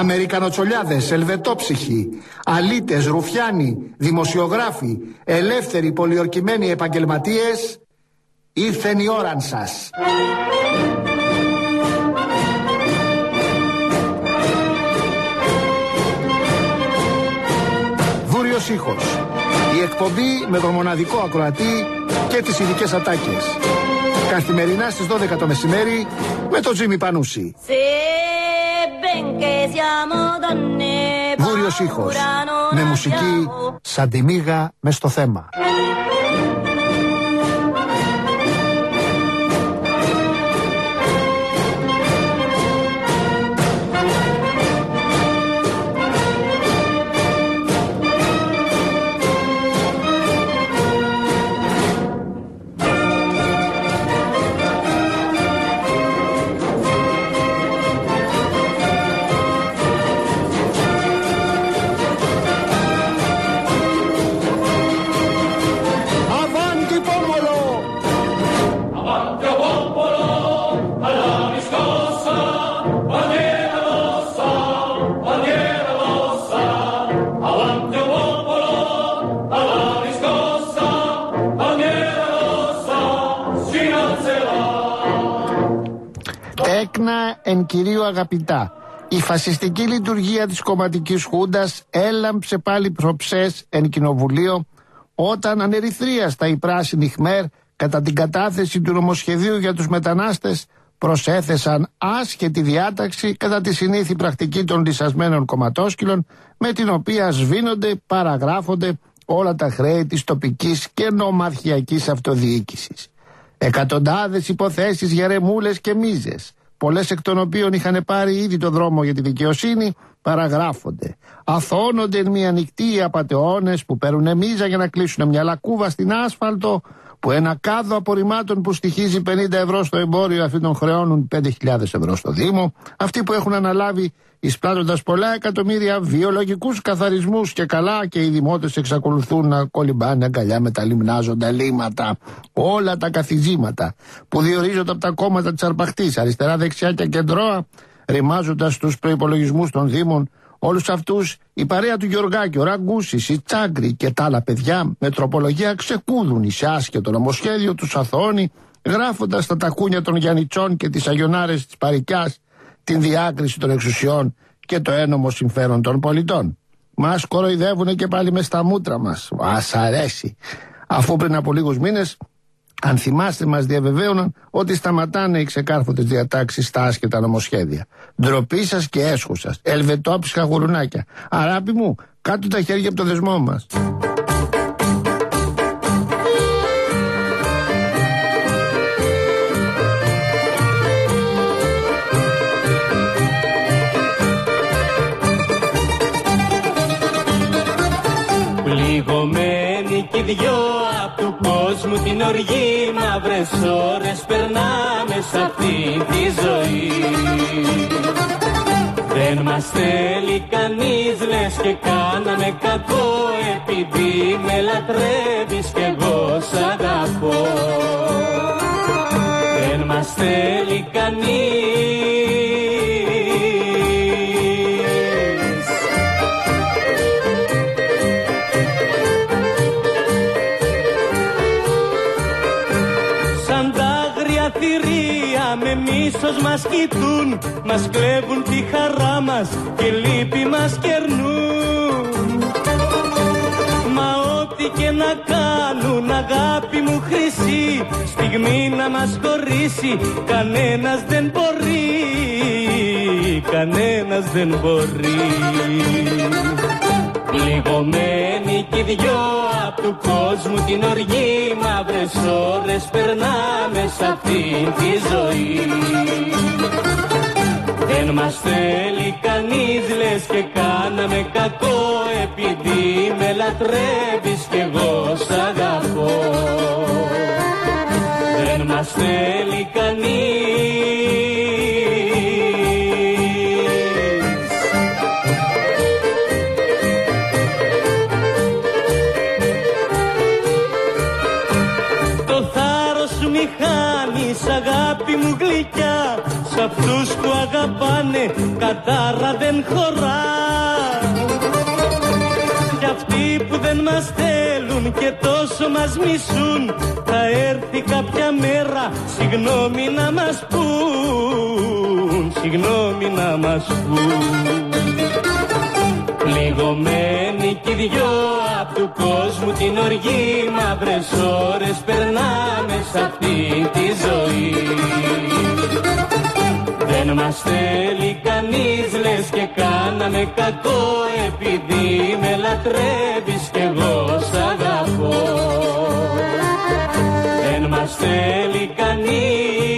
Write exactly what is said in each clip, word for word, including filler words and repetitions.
Αμερικανοτσολιάδες, ελβετόψυχοι, αλήτες, ρουφιάνοι, δημοσιογράφοι, ελεύθεροι πολιορκημένοι επαγγελματίες, ήρθεν η ώραν σας. Βούριος ήχος. Η εκπομπή με τον μοναδικό ακροατή και τις ειδικές ατάκες. Καθημερινά στις δώδεκα το μεσημέρι με τον Τζίμι Πανούση. Βούριος ήχος. Με μουσική σαν τη μύγα μες στο θέμα. Τέκνα εν κυρίω αγαπητά, η φασιστική λειτουργία της κομματικής χούντας έλαμψε πάλι προψές εν κοινοβουλίο όταν ανερυθρίαστα οι πράσινοι Χμέρ κατά την κατάθεση του νομοσχεδίου για τους μετανάστες προσέθεσαν άσχετη διάταξη κατά τη συνήθη πρακτική των λυσασμένων κομματόσκυλων με την οποία σβήνονται, παραγράφονται όλα τα χρέη της τοπικής και νομαρχιακής αυτοδιοίκησης. Εκατοντάδες υποθέσεις για ρεμούλες και μίζες, πολλές εκ των οποίων είχαν πάρει ήδη το δρόμο για τη δικαιοσύνη, παραγράφονται. Αθώνονται εν μία νυχτή οι απατεώνες που παίρνουν μίζα για να κλείσουν μια λακκούβα στην άσφαλτο, που ένα κάδο απορριμμάτων που στοιχίζει πενήντα ευρώ στο εμπόριο αυτοί τον χρεώνουν πέντε χιλιάδες ευρώ στο Δήμο, αυτοί που έχουν αναλάβει εισπράττοντας πολλά εκατομμύρια βιολογικούς καθαρισμούς και καλά, και οι δημότες εξακολουθούν να κολυμπάνε αγκαλιά με τα λιμνάζοντα λίματα. Όλα τα καθιζήματα που διορίζονται από τα κόμματα της αρπαχτής, αριστερά, δεξιά και κεντρώα, ρημάζοντας τους προϋπολογισμούς των Δήμων, όλους αυτούς η παρέα του Γεωργάκη, ο Ραγκούσης, η Τσάγκρη και τα άλλα παιδιά με τροπολογία ξεκούδουν σε άσχετο νομοσχέδιο του Αθώνη, γράφοντας στα τακούνια των Γιαννιτσών και τις αγιονάρες της Παρικιάς την διάκριση των εξουσιών και το ένομο συμφέρον των πολιτών. Μας κοροϊδεύουνε και πάλι μες στα μούτρα μας. Μας αρέσει. Αφού πριν από λίγους μήνες, αν θυμάστε, μας διαβεβαίωναν ότι σταματάνε οι ξεκάρφωτες διατάξεις στα άσχετα νομοσχέδια. Ντροπή σας και έσχου σας. Ελβετόψυχα γουρουνάκια. Αράπη μου, κάτω τα χέρια από το δεσμό μας. Πληγωμένοι κι δυο απ' του κόσμου την οργή, μαύρες ώρες περνάμε σ' αυτή τη ζωή. Δεν μας θέλει κανείς, λες και κάναμε κακό, επειδή με λατρεύεις κι εγώ σ' αγαπώ. Δεν μας θέλει κανείς. Με μίσος μας κοιτούν, μας κλέβουν τη χαρά μας και λύπη μας κερνούν. Μα ό,τι και να κάνουν, αγάπη μου χρυσή, στιγμή να μας χωρίσει κανένας δεν μπορεί, κανένας δεν μπορεί. Πληγωμένοι κι οι δυο απ' του κόσμου την οργή, μαύρες ώρες περνάμε σ' αυτήν τη ζωή. Δεν μας θέλει κανείς, λες και κάναμε κακό, επειδή με λατρεύεις κι εγώ σ' αγαπώ. Δεν μας θέλει κανείς. Αγάπη μου γλυκιά, σ' αυτούς που αγαπάνε κατάρα δεν χωρά. Κι αυτοί που δεν μας θέλουν και τόσο μας μισούν, θα έρθει κάποια μέρα συγγνώμη να μας πουν, συγγνώμη να μας πουν. Πληγωμένοι κι οι δυο απ' του κόσμου την οργή, μαύρες ώρες περνάμε σ' αυτή τη ζωή. Δεν μας θέλει κανείς, λες και κάναμε κακό, επειδή με λατρεύεις κι εγώ σ' αγαπώ. Δεν μας θέλει κανείς.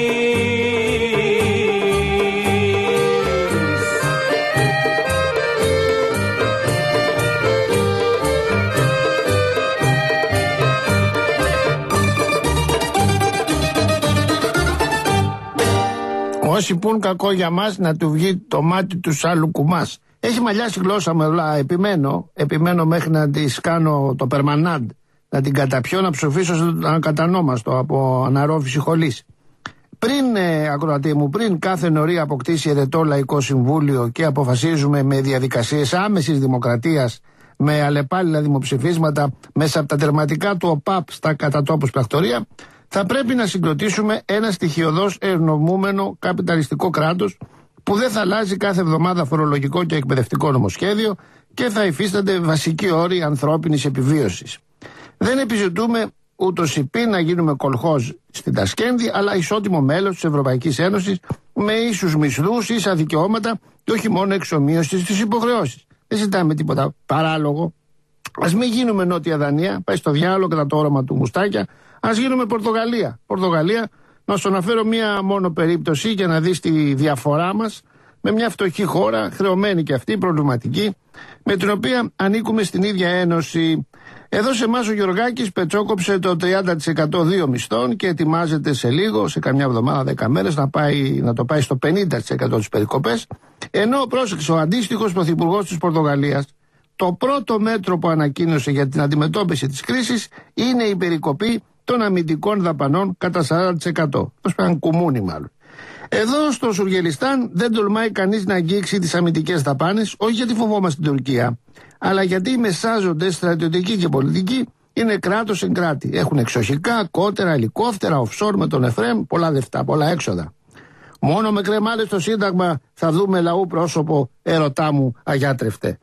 Όσοι πουν κακό για μας, να του βγει το μάτι του άλλου κουμάς. Έχει μαλλιάσει η γλώσσα μου, αλλά επιμένω, επιμένω μέχρι να της κάνω το περμανάντ, να την καταπιώ, να ψοφήσω στον ακατανόμαστο από αναρρόφηση χολής. Πριν, ε, ακροατή μου, πριν κάθε νωρί αποκτήσει ερετό λαϊκό συμβούλιο και αποφασίζουμε με διαδικασίες άμεσης δημοκρατίας, με αλλεπάλληλα δημοψηφίσματα μέσα από τα τερματικά του ΟΠΑΠ στα κατατόπους πρακτορία, θα πρέπει να συγκροτήσουμε ένα στοιχειωδώς ernομούμενο καπιταλιστικό κράτος που δεν θα αλλάζει κάθε εβδομάδα φορολογικό και εκπαιδευτικό νομοσχέδιο και θα υφίστανται βασικοί όροι ανθρώπινης επιβίωσης. Δεν επιζητούμε ούτως υπήν να γίνουμε κολχόζ στην Τασκένδη, αλλά ισότιμο μέλος της Ευρωπαϊκής Ένωσης με ίσους μισθούς, ίσα δικαιώματα και όχι μόνο εξομοίωση στις υποχρεώσεις. Δεν ζητάμε τίποτα παράλογο. Ας μην γίνουμε Νότια Δανία, πάει στο διάλογο κατά το όρομα του Μουστάκια. Ας γίνουμε Πορτογαλία. Πορτογαλία, να σου αναφέρω μία μόνο περίπτωση για να δεις τη διαφορά μας με μια φτωχή χώρα, χρεωμένη και αυτή, προβληματική, με την οποία ανήκουμε στην ίδια ένωση. Εδώ σε εμάς ο Γιωργάκης πετσόκοψε το τριάντα τοις εκατό δύο μισθών και ετοιμάζεται σε λίγο, σε καμιά εβδομάδα, δέκα μέρες, να, πάει, να το πάει στο πενήντα τοις εκατό τις περικοπές. Ενώ, πρόσεξε, ο αντίστοιχος πρωθυπουργός της Πορτογαλίας, το πρώτο μέτρο που ανακοίνωσε για την αντιμετώπιση της κρίσης είναι η περικοπή των αμυντικών δαπανών κατά σαράντα τοις εκατό. Ως πέραν κουμούνι μάλλον. Εδώ στο Σουργελιστάν δεν τολμάει κανείς να αγγίξει τις αμυντικές δαπάνες, όχι γιατί φοβόμαστε την Τουρκία, αλλά γιατί οι μεσάζοντες στρατιωτικοί και πολιτικοί είναι κράτος εν κράτη. Έχουν εξοχικά, κότερα, ελικόφτερα, offshore με τον Εφρέμ, πολλά λεφτά, πολλά έξοδα. Μόνο με κρεμάλες στο Σύνταγμα θα δούμε λαού πρόσωπο, ερωτά μου αγιάτρευτε.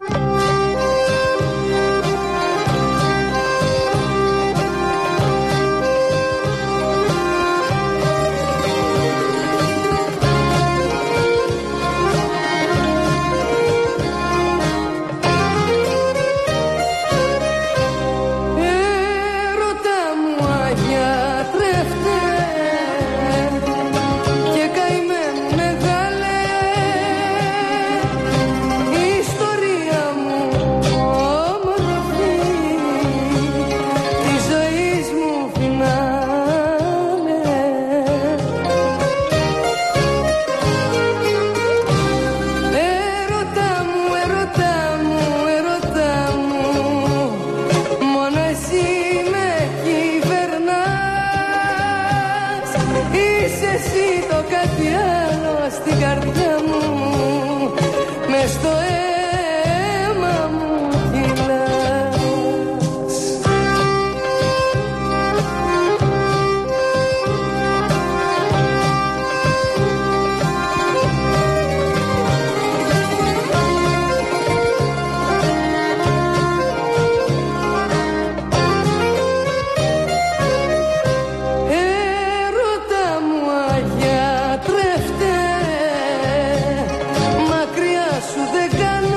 Μακριά σου δεν κάνω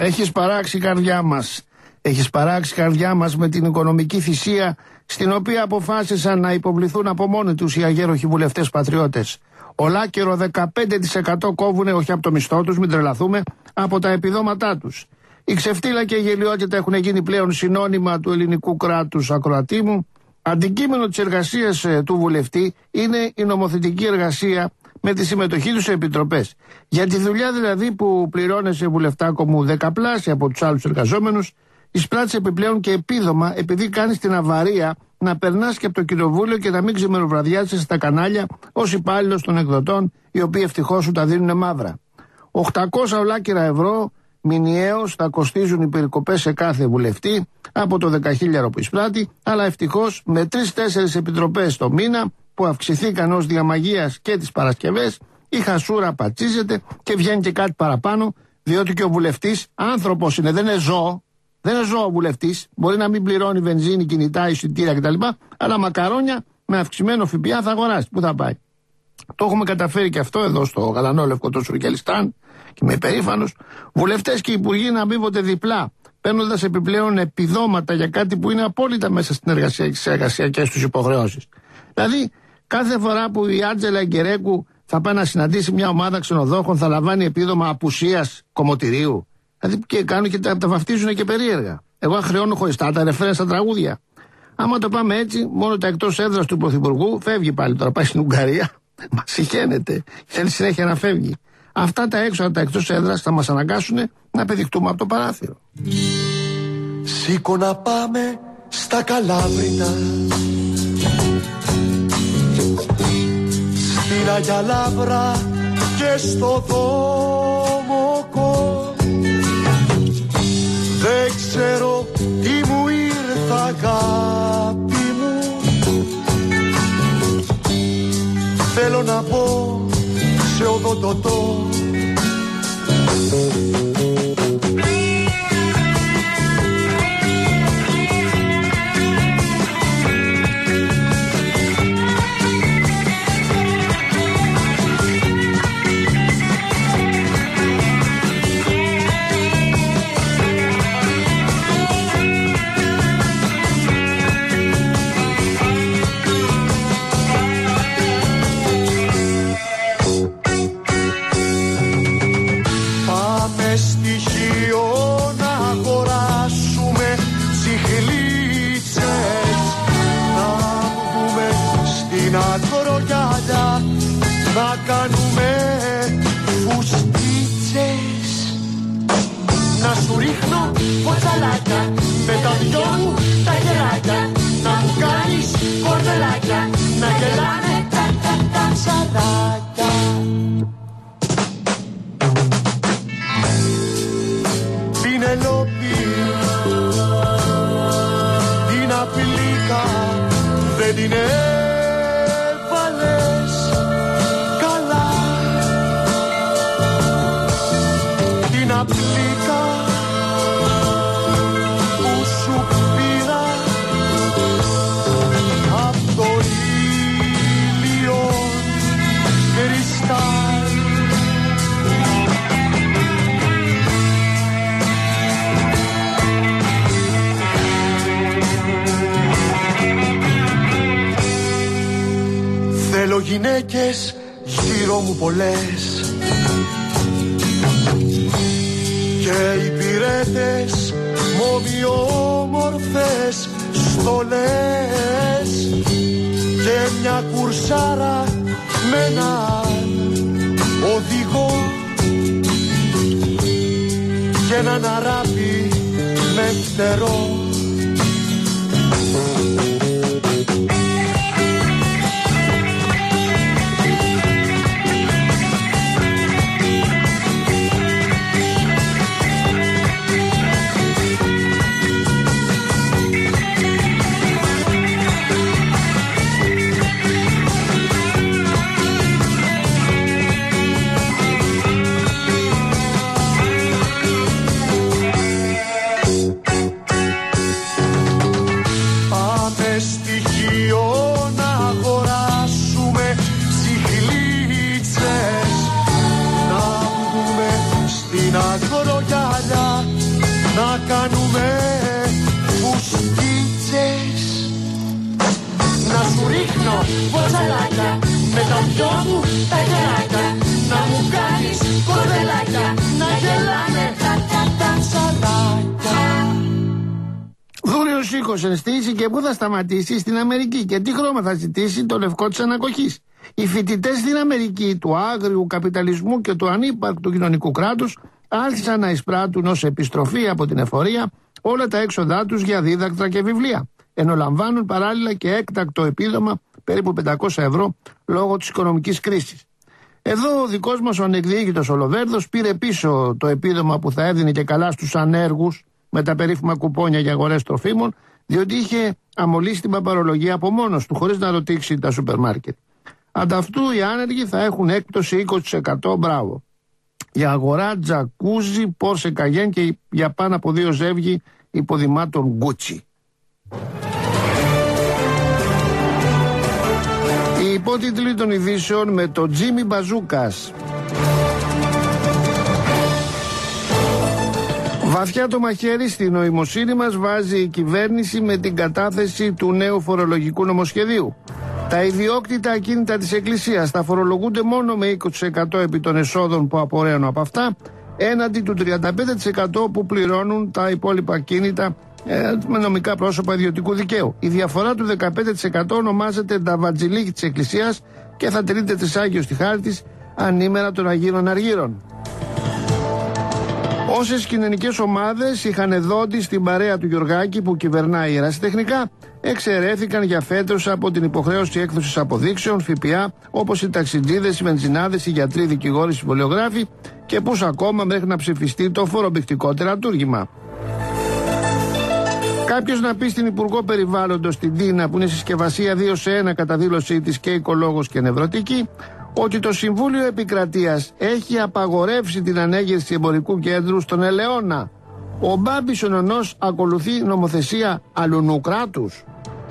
Έχεις παράξει καρδιά μας. Έχεις παράξει καρδιά μας με την οικονομική θυσία στην οποία αποφάσισαν να υποβληθούν από μόνοι τους οι αγέροχοι βουλευτές πατριώτες. Ολάκερο δεκαπέντε τοις εκατό κόβουνε, όχι από το μισθό τους, μην τρελαθούμε, από τα επιδόματά τους. Η ξεφτύλα και η γελιότητα έχουν γίνει πλέον συνώνυμα του ελληνικού κράτους, ακροατή μου. Αντικείμενο της εργασίας ε, του βουλευτή είναι η νομοθετική εργασία με τη συμμετοχή τους σε επιτροπές. Για τη δουλειά δηλαδή που πληρώνεσαι βουλευτάκο μου δεκαπλάσια από τους άλλους εργαζόμενους, εισπράττεις επιπλέον και επίδομα επειδή κάνεις την αβαρία να περνάς και από το κοινοβούλιο και να μην ξημεροβραδιάζεσαι στα κανάλια ως υπάλληλος των εκδοτών, οι οποίοι ευτυχώς σου τα δίνουν μαύρα. οκτακόσια ολάκυρα ευρώ μηνιαίως θα κοστίζουν οι περικοπές σε κάθε βουλευτή από το δεκαχίλιαρο που εισπράττει, αλλά ευτυχώς με τρεις-τέσσερις επιτροπές το μήνα που αυξηθήκαν ως διαμαγείας και τις Παρασκευές, η χασούρα πατσίζεται και βγαίνει και κάτι παραπάνω, διότι και ο βουλευτής άνθρωπος είναι, δεν είναι ζώο. Δεν είναι ζώο ο βουλευτής. Μπορεί να μην πληρώνει βενζίνη, κινητά, εισιτήρια κτλ. Αλλά μακαρόνια με αυξημένο ΦΠΑ θα αγοράσει. Πού θα πάει? Το έχουμε καταφέρει και αυτό εδώ στο γαλανό λευκό του Σουρκελιστάν και είμαι υπερήφανος. Βουλευτές και υπουργοί να αμείβονται διπλά, παίρνοντας επιπλέον επιδόματα για κάτι που είναι απόλυτα μέσα στην εργασία, στις εργασιακές τους υποχρεώσεις. Δηλαδή, κάθε φορά που η Άντζελα Γκερέκου θα πάει να συναντήσει μια ομάδα ξενοδόχων, θα λαμβάνει επίδομα απουσίας κομμωτηρίου. Δηλαδή και κάνουν και τα, τα βαφτίζουν και περίεργα. Εγώ χρεώνω χωριστά τα ρεφρέν στα τραγούδια. Άμα το πάμε έτσι, μόνο τα εκτός έδρας του Πρωθυπουργού φεύγει πάλι τώρα. Πάει στην Ουγγαρία, μα συχαίνεται. Θέλει συνέχεια να φεύγει. Αυτά τα έξω από τα εκτός έδρας θα μας αναγκάσουν να πεδειχτούμε από το παράθυρο. Σήκω να πάμε στα Καλάβρητα, στην Αγιά Λαύρα και στο Δόμοκο. Δεν ξέρω τι μου ήρθα, αγάπη μου. Θέλω να πω σε οδοντοτό. Να κάνουμε φουστίτσες, να σου ρίχνω κοτσαλάκια με τα δυο μου τα γεράκια, να μου κάνεις κορδελάκια, να γελάνε τα τα τα ψαράκια. Πινελόπη, την απειλήκα, δεν την πλήκα που σου πήρα απ' το ήλιο κρυστάλλ. Θέλω γυναίκες γύρω μου πολλές και υπηρέτες μ' ομοιόμορφες στολές και μια κουρσάρα με έναν οδηγό και έναν αράπη με φτερό. να κάνουμε φουσκίτσες. Να σου ρίχνω ποτσαλάκια με τα δυο μου τα χεράκια, να μου κάνεις κορδελάκια, να γελάνε τα τα τα σαλάκια. Δούριος οίκος ενστήσει και πού θα σταματήσει? Στην Αμερική. Και τι χρώμα θα ζητήσει? Το λευκό της ανακοχής. Οι φοιτητές στην Αμερική του άγριου καπιταλισμού και του ανύπαρκτου κοινωνικού κράτους άρχισαν να εισπράττουν ως επιστροφή από την εφορία όλα τα έξοδά τους για δίδακτρα και βιβλία, ενώ λαμβάνουν παράλληλα και έκτακτο επίδομα περίπου πεντακόσια ευρώ λόγω της οικονομικής κρίσης. Εδώ ο δικός μας ο ανεκδιήγητος ο Λοβέρδος πήρε πίσω το επίδομα που θα έδινε και καλά στους ανέργους με τα περίφημα κουπόνια για αγορές τροφίμων, διότι είχε αμολύσει την παπαρολογία από μόνος του, χωρίς να ρωτήξει τα σούπερ μάρκετ. Ανταυτού οι άνεργοι θα έχουν έκπτωση είκοσι τοις εκατό, μπράβο, για αγορά τζακούζι, Πόρσε Καγέν και για πάνω από δύο ζεύγη υποδημάτων Γκούτσι. Οι υπότιτλοι των ειδήσεων με το Τζίμι Μπαζούκας. Βαθιά το μαχαίρι στην νοημοσύνη μας βάζει η κυβέρνηση με την κατάθεση του νέου φορολογικού νομοσχεδίου. Τα ιδιόκτητα ακίνητα της Εκκλησίας θα φορολογούνται μόνο με είκοσι τοις εκατό επί των εσόδων που απορρέουν από αυτά, έναντι του τριάντα πέντε τοις εκατό που πληρώνουν τα υπόλοιπα ακίνητα ε, με νομικά πρόσωπα ιδιωτικού δικαίου. Η διαφορά του δεκαπέντε τοις εκατό ονομάζεται νταβατζιλίκη της Εκκλησίας και θα τηρείται της Άγιος στη χάρη της ανήμερα των Αγίρων Αργύρων. Όσες κοινωνικές ομάδες είχαν δόντι στην παρέα του Γιωργάκη που κυβερνάει ερασιτεχνικά, εξαιρέθηκαν για φέτος από την υποχρέωση έκδοσης αποδείξεων ΦΠΑ, όπως οι ταξιτζίδες, οι βενζινάδες, οι γιατροί, οι δικηγόροι, οι συμβολιογράφοι και πούς ακόμα μέχρι να ψηφιστεί το φορομπηχτικό τερατούργημα. Κάποιος να πει στην Υπουργό Περιβάλλοντος, την Τίνα, που είναι συσκευασία δύο σε ένα κατά δήλωσή της και οικολόγος και νευρωτική, ότι το Συμβούλιο Επικρατείας έχει απαγορεύσει την ανέγερση εμπορικού κέντρου στον Ελαιώνα. Ο Μπάμπης ο Νονός ακολουθεί νομοθεσία αλουνού κράτους.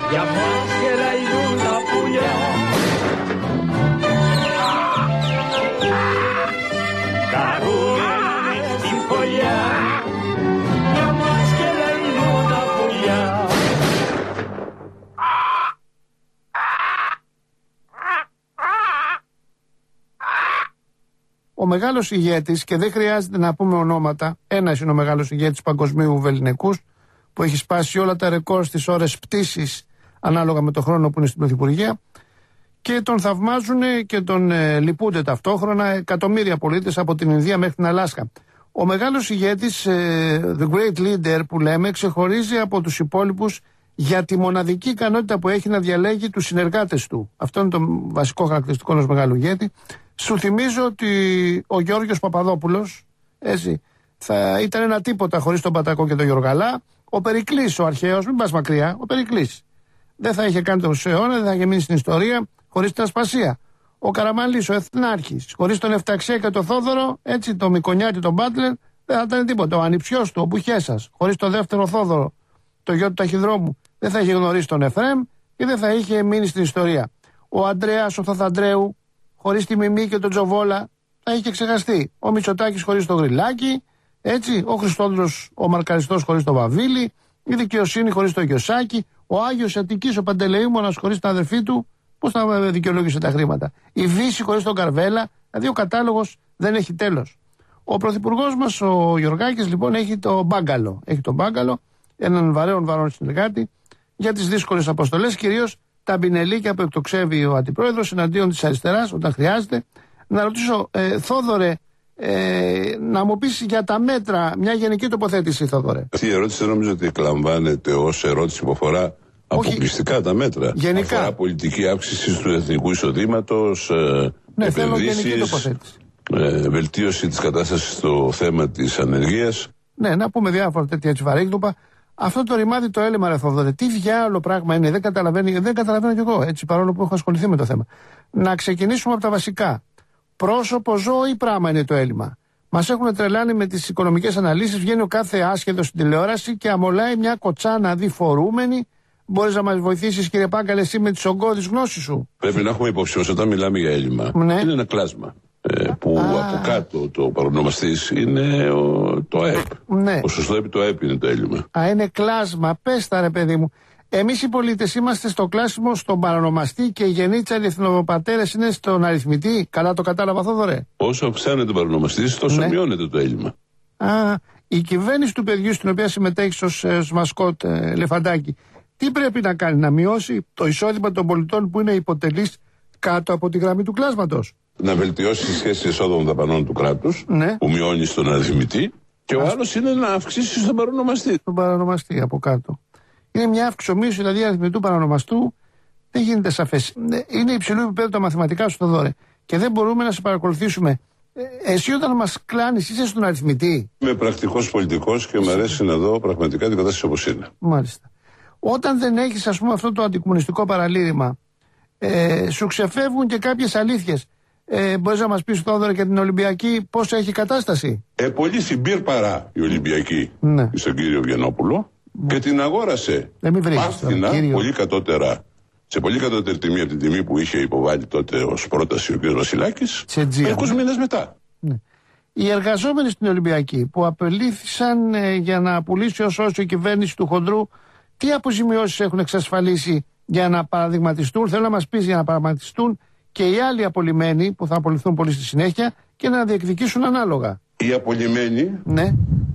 Ο μεγάλος ηγέτης, και δεν χρειάζεται να πούμε ονόματα, ένας είναι ο μεγάλος ηγέτης παγκοσμίου βεληνικούς, που έχει σπάσει όλα τα ρεκόρ στις ώρες πτήσης, ανάλογα με το χρόνο που είναι στην Πρωθυπουργία, και τον θαυμάζουν και τον ε, λυπούνται ταυτόχρονα εκατομμύρια πολίτες από την Ινδία μέχρι την Αλάσκα. Ο μεγάλος ηγέτης, ε, the great leader που λέμε, ξεχωρίζει από τους υπόλοιπους για τη μοναδική ικανότητα που έχει να διαλέγει τους συνεργάτες του. Αυτό είναι το βασικό χαρακτηριστικό ενός μεγάλου ηγέτη. Σου θυμίζω ότι ο Γιώργος Παπαδόπουλος, έτσι, θα ήταν ένα τίποτα χωρίς τον Πατακό και τον Γιωργαλά. Ο Περικλής, ο αρχαίος, μην πας μακριά, ο Περικλής δεν θα είχε κάνει τον αιώνα, δεν θα είχε μείνει στην ιστορία χωρίς την Ασπασία. Ο Καραμανλής, ο Εθνάρχης, χωρίς τον Εφταξία και τον Θόδωρο, έτσι, τον Μικονιάτη, τον Μπάτλερ, δεν θα ήταν τίποτα. Ο ανιψιός του, ο Μπουχέσας, χωρίς τον δεύτερο Θόδωρο, το γιο του Ταχυδρόμου, δεν θα είχε γνωρίσει τον Εφραίμ και δεν θα είχε μείνει στην ιστορία. Ο Αντρέας, ο Θαθαντρέου, χωρίς τη Μιμή και τον Τζοβόλα, θα είχε ξεχαστεί. Ο Μητσοτάκης χωρίς τον Γρυλάκη, έτσι, ο Χριστόδουλος, ο Μαρκαριστός χωρίς τον Βαβίλη, η δικαιοσύνη χωρίς τον Γιωσάκη, ο Άγιος Αττικής, ο Παντελεήμονας χωρίς την αδερφή του, πώς θα δικαιολόγησε τα χρήματα. Η Βύση χωρίς τον Καρβέλα, δηλαδή ο κατάλογος δεν έχει τέλος. Ο πρωθυπουργός μας, ο Γιωργάκης, λοιπόν, έχει το μπάγκαλο. Έχει το μπάγκαλο, έναν βαρέων βαρών συνεργάτη, για τις δύσκολες αποστολές, κυρίως τα μπινελίκια που εκτοξεύει ο αντιπρόεδρος εναντίον της αριστεράς όταν χρειάζεται. Να ρωτήσω, ε, Θόδωρε, ε, να μου πεις για τα μέτρα, μια γενική τοποθέτηση, Θόδωρε. Αυτή η ερώτηση δεν νομίζω ότι εκλαμβάνεται ως ερώτηση που αφορά αποκλειστικά τα μέτρα. Γενικά. Αφορά πολιτική αύξηση του εθνικού εισοδήματος, ε, ναι, επενδύσεις, ε, βελτίωση της κατάστασης στο θέμα της ανεργίας. Ναι, να πούμε διάφορα τέτοια έτσι βαρύγδουπα. Αυτό το ρημάδι το έλλειμμα, ρε Θόδωρε, τι διάολο πράγμα είναι, δεν καταλαβαίνω, δεν καταλαβαίνω κι εγώ, έτσι, παρόλο που έχω ασχοληθεί με το θέμα. Να ξεκινήσουμε από τα βασικά. Πρόσωπο, ζώο ή πράγμα είναι το έλλειμμα. Μας έχουν τρελάνει με τις οικονομικές αναλύσεις, βγαίνει ο κάθε άσχετος στην τηλεόραση και αμολάει μια κοτσάνα διφορούμενη. Μπορείς να μας βοηθήσεις, κύριε Πάγκαλε, εσύ με τις ογκώδεις γνώσεις σου? Πρέπει να έχουμε υπόψη μας όταν μιλάμε για έλλειμμα. Ναι. Είναι ένα κλάσμα. Ε, που Α. από κάτω το παρονομαστής είναι ο, το ΑΕΠ. Ναι. Ο σωστό επί το ΑΕΠ είναι το έλλειμμα. Α, είναι κλάσμα. Πες τα ρε παιδί μου. Εμείς οι πολίτες είμαστε στο κλάσιμο, στον παρονομαστή και οι γενίτσαροι εθνοπατέρες είναι στον αριθμητή. Καλά το κατάλαβα, Θόδωρε. Όσο αυξάνεται ο παρονομαστής, τόσο ναι. μειώνεται το έλλειμμα. Α, η κυβέρνηση του παιδιού στην οποία συμμετέχει ως, ως μασκότ ε, Λεφαντάκη, τι πρέπει να κάνει, να μειώσει το εισόδημα των πολιτών που είναι υποτελείς κάτω από τη γραμμή του κλάσματος? Να βελτιώσει τη σχέση εισόδων δαπανών του κράτους, ναι. που μειώνει στον αριθμητή, και Ας... ο άλλος είναι να αυξήσει στον παρονομαστή. Τον παρονομαστή από κάτω. Είναι μια αυξομοίωση δηλαδή αριθμητού παρονομαστού, δεν γίνεται σαφές. Είναι υψηλού επίπεδου τα μαθηματικά σου, Θοδωρέ, και δεν μπορούμε να σε παρακολουθήσουμε. Εσύ όταν μας κλάνεις είσαι στον αριθμητή? Είμαι πρακτικός πολιτικός και μου αρέσει να δω πραγματικά την κατάσταση όπως είναι. Μάλιστα. Όταν δεν έχεις ας πούμε αυτό το αντικομμουνιστικό παραλήρημα, ε, σου ξεφεύγουν και κάποιες αλήθειες. Ε, μπορείς να μας πεις, Θόδωρε, για την Ολυμπιακή πώς έχει κατάσταση? Ε, πολύ συμπήρ παρά η Ολυμπιακή, ναι. στον κύριο Βιενόπουλο, mm. και την αγόρασε πάθηνα πολύ κατώτερα, σε πολύ κατώτερη τιμή από την τιμή που είχε υποβάλει τότε ως πρόταση ο κ. Βασιλάκης, είκοσι μήνες μετά. Ναι. Οι εργαζόμενοι στην Ολυμπιακή που απελήθησαν ε, για να πουλήσει ως όσο η κυβέρνηση του χοντρού, τι αποζημιώσεις έχουν εξασφαλίσει για να παραδειγματιστούν? Θέλω να μας πεις, για να παραδειγματιστούν και οι άλλοι απολυμμένοι που θα απολυθούν πολύ στη συνέχεια και να διεκδικήσουν ανάλογα. Οι απολυμμένοι, ναι,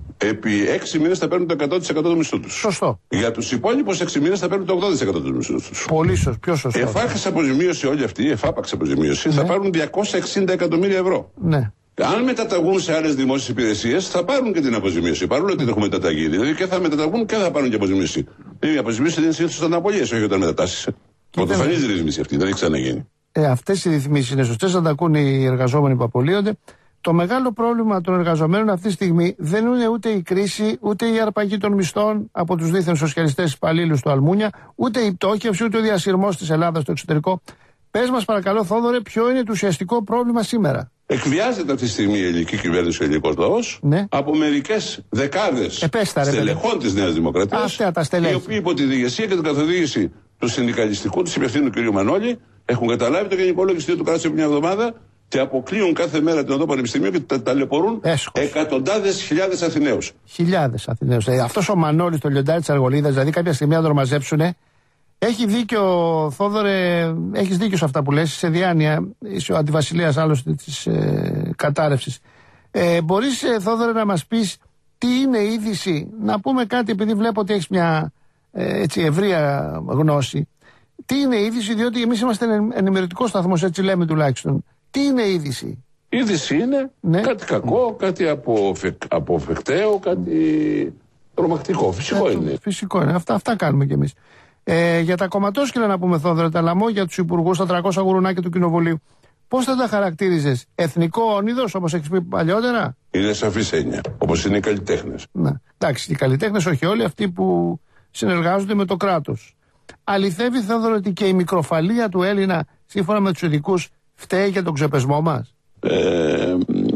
επί έξι μήνες θα παίρνουν το εκατό τοις εκατό του μισθού τους. Σωστό. Για τους υπόλοιπους έξι μήνες θα παίρνουν το ογδόντα τοις εκατό του μισθού τους. Πολύ σωστό. Πιο σωστό. Εφάπαξ αποζημίωση όλοι αυτοί, εφάπαξ αποζημίωση, ναι, θα πάρουν διακόσια εξήντα εκατομμύρια ευρώ. Ναι. Αν μεταταγούν σε άλλες δημόσιες υπηρεσίες, θα πάρουν και την αποζημίωση. Παρόλο ότι δεν έχουν μεταταγεί. Δηλαδή και θα μεταταγούν και θα πάρουν και αποζημίωση. Η αποζημίωση είναι συνήθως όταν απολύεσαι, όχι όταν μετατάσσεις. Πρωτοφανής ρύθμιση αυτή, δεν έχει ξαναγίνει. Ε, αυτές οι ρυθμίσεις είναι σωστές, να τα ακούν οι εργαζόμενοι που απολύονται. Το μεγάλο πρόβλημα των εργαζομένων αυτή τη στιγμή δεν είναι ούτε η κρίση, ούτε η αρπαγή των μισθών από τους δίθεν σοσιαλιστές υπαλλήλους του Αλμούνια, ούτε η πτώχευση, ούτε ο διασυρμός της Ελλάδας στο εξωτερικό. Πες μας παρακαλώ, Θόδωρε, ποιο είναι το ουσιαστικό πρόβλημα σήμερα? Εκβιάζεται αυτή τη στιγμή η ελληνική κυβέρνηση, ο ελληνικός λαός, ναι, από μερικές δεκάδες στελεχών της Νέας Δημοκρατίας, οι οποίοι υπό τη διηγεσία και την καθοδήγηση του συνδικαλιστικού, του υπευθύνου κ. Μανώλη, έχουν καταλάβει το γενικό λογιστήριο του κράτους επί μια εβδομάδα και αποκλείουν κάθε μέρα την οδό πανεπιστημίου και τα ταλαιπωρούν εκατοντάδες χιλιάδες Αθηναίους. Χιλιάδες Αθηναίους. Ε, αυτός ο Μανώλης, το λιοντάρι της Αργολίδας, δηλαδή κάποια στιγμή να τον μαζέψουνε. Έχει δίκιο, Θόδωρε, έχεις δίκιο σε αυτά που λες, σε διάνοια, είσαι ο αντιβασιλέας άλλωστε της ε, κατάρρευσης. Ε, μπορείς, ε, Θόδωρε, να μας πεις τι είναι η είδηση? Να πούμε κάτι, επειδή βλέπω ότι έχεις μια ε, έτσι, ευρεία γνώση. Τι είναι η είδηση, διότι εμείς είμαστε ενημερωτικός σταθμός, έτσι λέμε τουλάχιστον. Τι είναι η είδηση? Η είδηση είναι, ναι, κάτι κακό, κάτι αποφευ... αποφεκταίο, κάτι τρομακτικό. Φυσικό ε, είναι. Φυσικό είναι. Αυτά, αυτά κάνουμε κι εμείς. Ε, για τα κομματόσκυλα να πούμε, Θόδωρε, τα λαμόγια, τους υπουργούς, τα τριακόσια γουρουνάκια του Κοινοβουλίου. Πώς θα τα χαρακτήριζες? Εθνικό όνειδος, όπως έχεις πει παλιότερα? Είναι σαφής έννοια. Όπως είναι οι καλλιτέχνες. Να, εντάξει, οι καλλιτέχνες όχι όλοι, αυτοί που συνεργάζονται με το κράτος. Αληθεύει, Θόδωρε, ότι και η μικροφαλία του Έλληνα, σύμφωνα με τους ειδικούς, φταίει για τον ξεπεσμό μας? Ε, ε,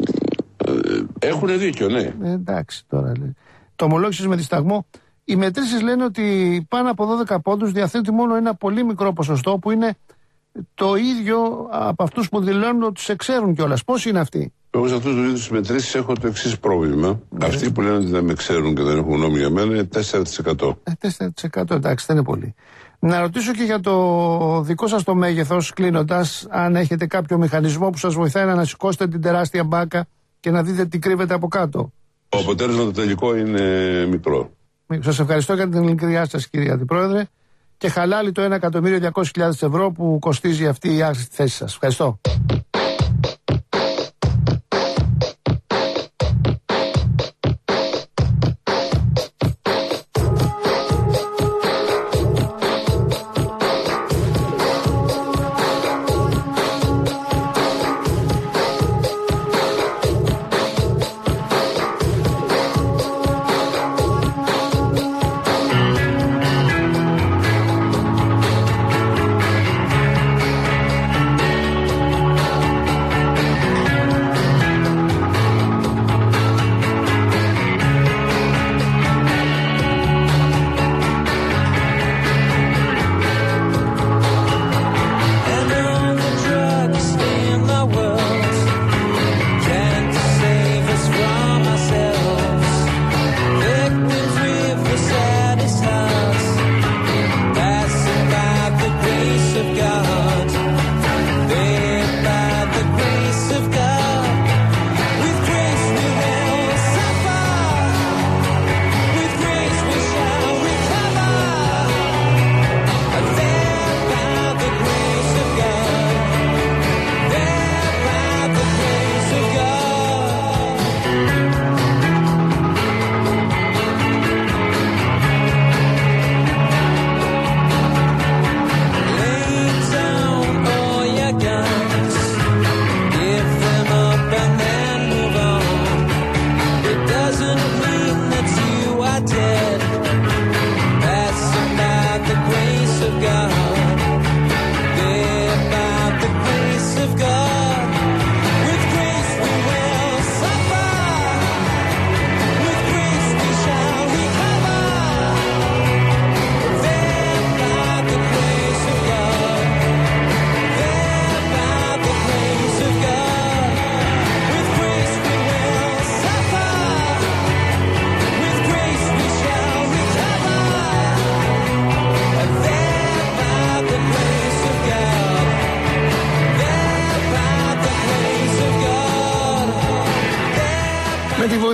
έχουν δίκιο, ναι. Ε, εντάξει, τώρα λέει. Το ομολόγησες με δισταγμό. Οι μετρήσεις λένε ότι πάνω από δώδεκα πόντους διαθέτει μόνο ένα πολύ μικρό ποσοστό που είναι το ίδιο από αυτούς που δηλώνουν ότι σε ξέρουν κιόλας. Πώς είναι αυτοί? Εγώ σε αυτούς τους είδους μετρήσεις έχω το εξής πρόβλημα. Ναι. Αυτοί που λένε ότι δεν με ξέρουν και δεν έχουν γνώμη για μένα είναι τέσσερα τοις εκατό. Ε, τέσσερα τοις εκατό, εντάξει, δεν είναι πολύ. Να ρωτήσω και για το δικό σας το μέγεθος, κλείνοντας, αν έχετε κάποιο μηχανισμό που σας βοηθάει να ανασηκώσετε την τεράστια μπάκα και να δείτε τι κρύβεται από κάτω. Το αποτέλεσμα το τελικό είναι μικρό. Σας ευχαριστώ για την ειλικρινιά σας, κύριε Αντιπρόεδρε, και χαλάλι το ένα εκατομμύριο διακόσιες χιλιάδες ευρώ που κοστίζει αυτή η άχρηστη θέση σας. Ευχαριστώ.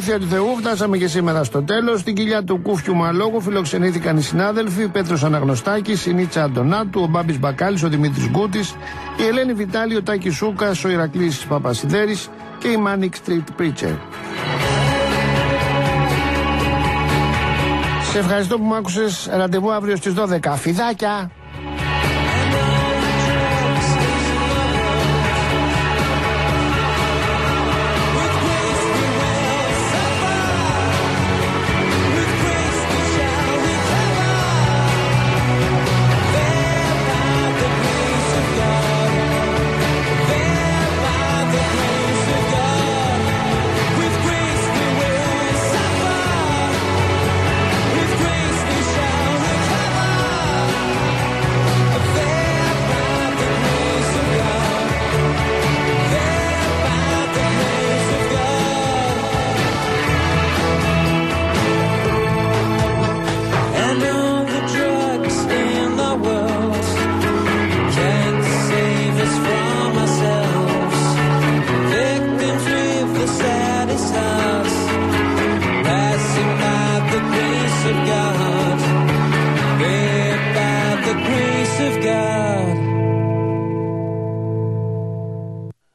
βοήθεια του Θεού φτάσαμε και σήμερα στο τέλος. Στην κοιλιά του Κούφιου Μαλόγου φιλοξενήθηκαν οι συνάδελφοι Πέτρος Αναγνωστάκης, η Νίτσα Αντωνάτου, ο Μπάμπης Μπακάλης, ο Δημήτρης Γκούτης, η Ελένη Βιτάλη, ο Τάκης Σούκας, ο Ηρακλής Παπασιδέρης και η Manic Street Preacher. Σε ευχαριστώ που μ' άκουσες. Ραντεβού αύριο στις δώδεκα. Φιδάκια! of God.